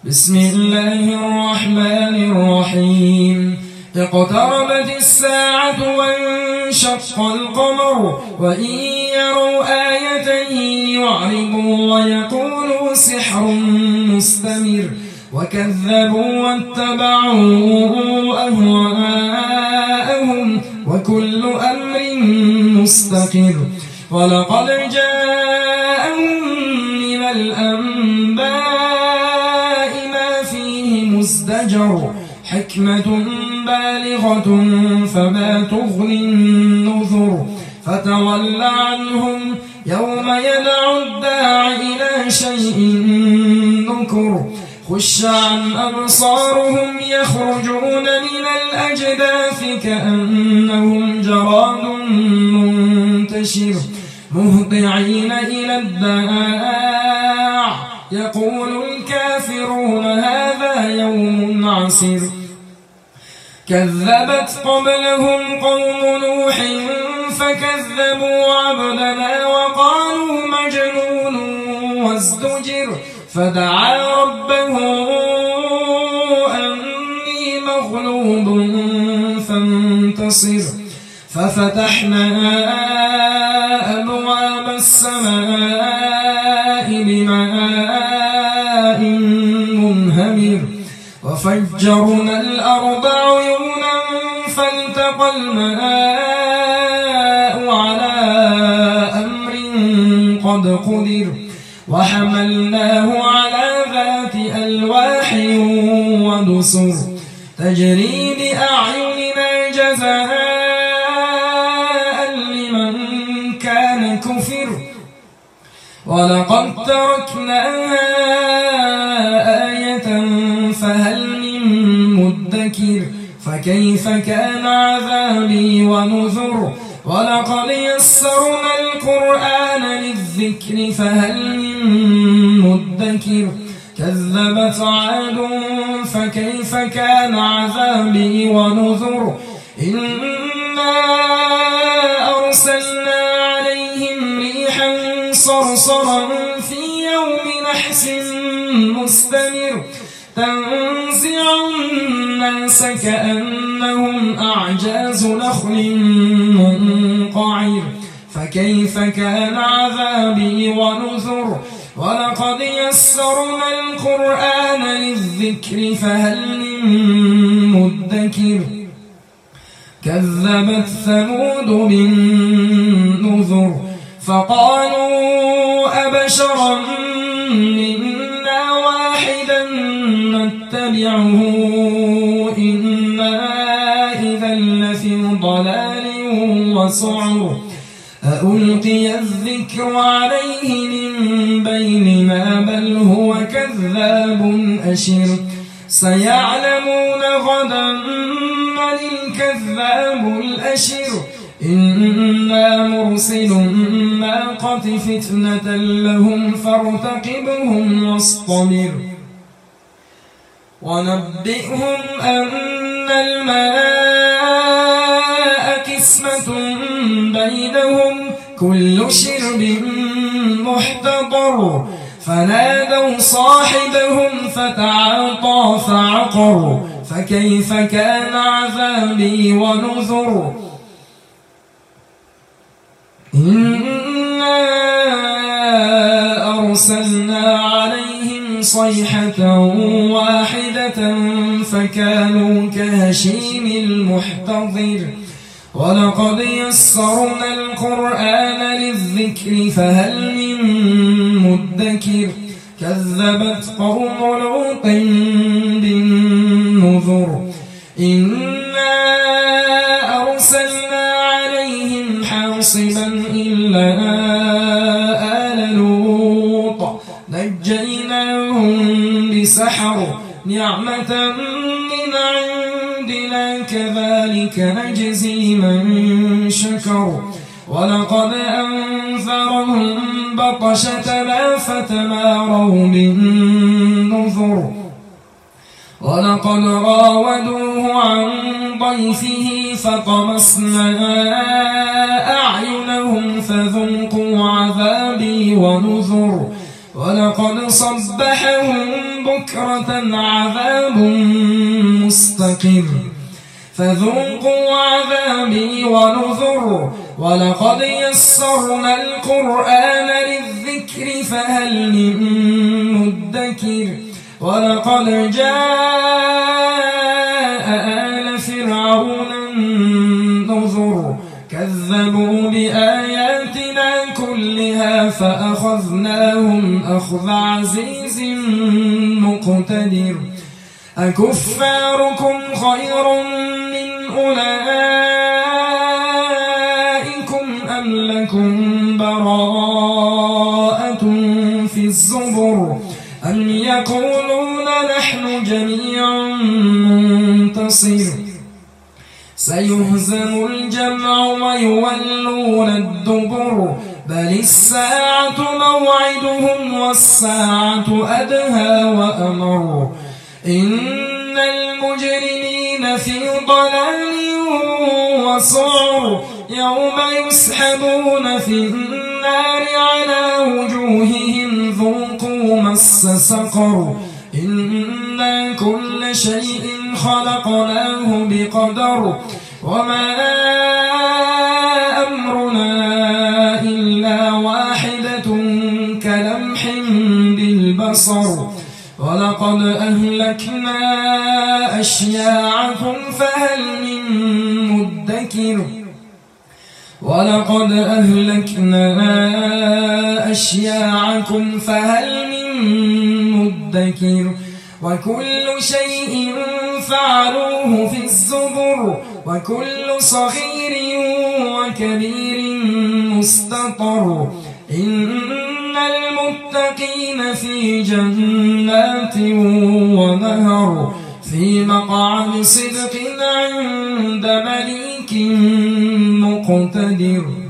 بسم الله الرحمن الرحيم اقتربت الساعة وانشق القمر وإن يروا آية يعرضوا ويقولوا سحر مستمر وكذبوا واتبعوا أهواءهم وكل أمر مستقر ولقد جاءهم من الأنباء ما فيه مزدجر حكمة بالغة فما تغني النذر فتول عنهم يوم يدعو الداع إلى شيء نكر خش عن أبصارهم يخرجون من الأجداث كأنهم جراد منتشر مهطعين إلى الداع يقول الكافرون هذا يوم عسر كذبت قبلهم قوم نوح فكذبوا عبدنا وقالوا مجنون وازدجر فدعا ربه أني مغلوب فانتصر ففتحنا أبواب السماء بماء منهمر وفجرنا الأرض عيونا فالتقى الماء على أمر قد قدر وحملناه على ذات ألواح ودسر تجري بأعيننا جزاء لمن كان كفر ولقد تركناها آية فهل من مدكر فكيف كان عذابي ونذر ولقد يسرنا القرآن للذكر فهل من مدكر كذبت عاد فكيف كان عذابي ونذر إنا أرسلنا عليهم ريحا صرصرا في يوم نحس مستمر تنزع الناس كأنهم أعجاز نخل منقعر فكيف كان عذابي ونذر ولقد يسرنا القرآن للذكر فهل من مدكر كذبت ثمود بالنذر فقالوا أبشرا منا واحدا نتبعه إنا إذا لفي ضلال وسعر أألقي الذكر عليه من بيننا بل هو كذاب أشر سيعلمون غدا من الكذاب الأشر إنا مرسل الناقة فتنة لهم فارتقبهم واصطبر ونبئهم أن الماء قسمة بينهم كل شرب محتضر فنادوا صاحبهم فتعاطى فعقر فكيف كان عذابي ونذر إنا أرسلنا عليهم صيحة واحدة فكانوا كهشيم المحتضر ولقد يسرنا القرآن للذكر فهل من مدكر كذبت قوم لوط بالنذر إنا أرسلنا عليهم حاصبا إلا آل لوط نجيناهم بسحر نعمة من عندنا كذلك نجزي من شكر ولقد أنذرهم بطشتنا فتماروا بالنذر ولقد راودوه عن ضيفه فطمسنا أعينهم فذوقوا عذابي ونذر ولقد صبحهم بكرة عذاب مستقر فذوقوا عذابي ونذر ولقد يسرنا القرآن للذكر فهل من مدكر ولقد جاء آل فرعون النذر كذبوا بآياتنا كلها فأخذناهم أخذ عزيز مقتدر أكفاركم خير من أولئكم أم لكم براءة في الزبر أم يقولون نحن جميع منتصر سيهزم الجمع ويولون الدبر بل الساعة موعدهم والساعة أدهى وأمر إن المجرمين في ضلال وسعر يوم يسحبون في النار على وجوههم ذوقوا مس سقر إنا كل شيء خلقناه بقدر وما أمرنا إلا واحدة كلمح بالبصر ولقد أهلكنا أشياعكم فهل من مدكر ولقد أهلكنا أشياعكم فهل من مدكر وكل شيء فعلوه في الزبر وكل صغير وكبير مستطر إن المتقين في جنات ونهر في مقعد صدق عند مليك مقتدر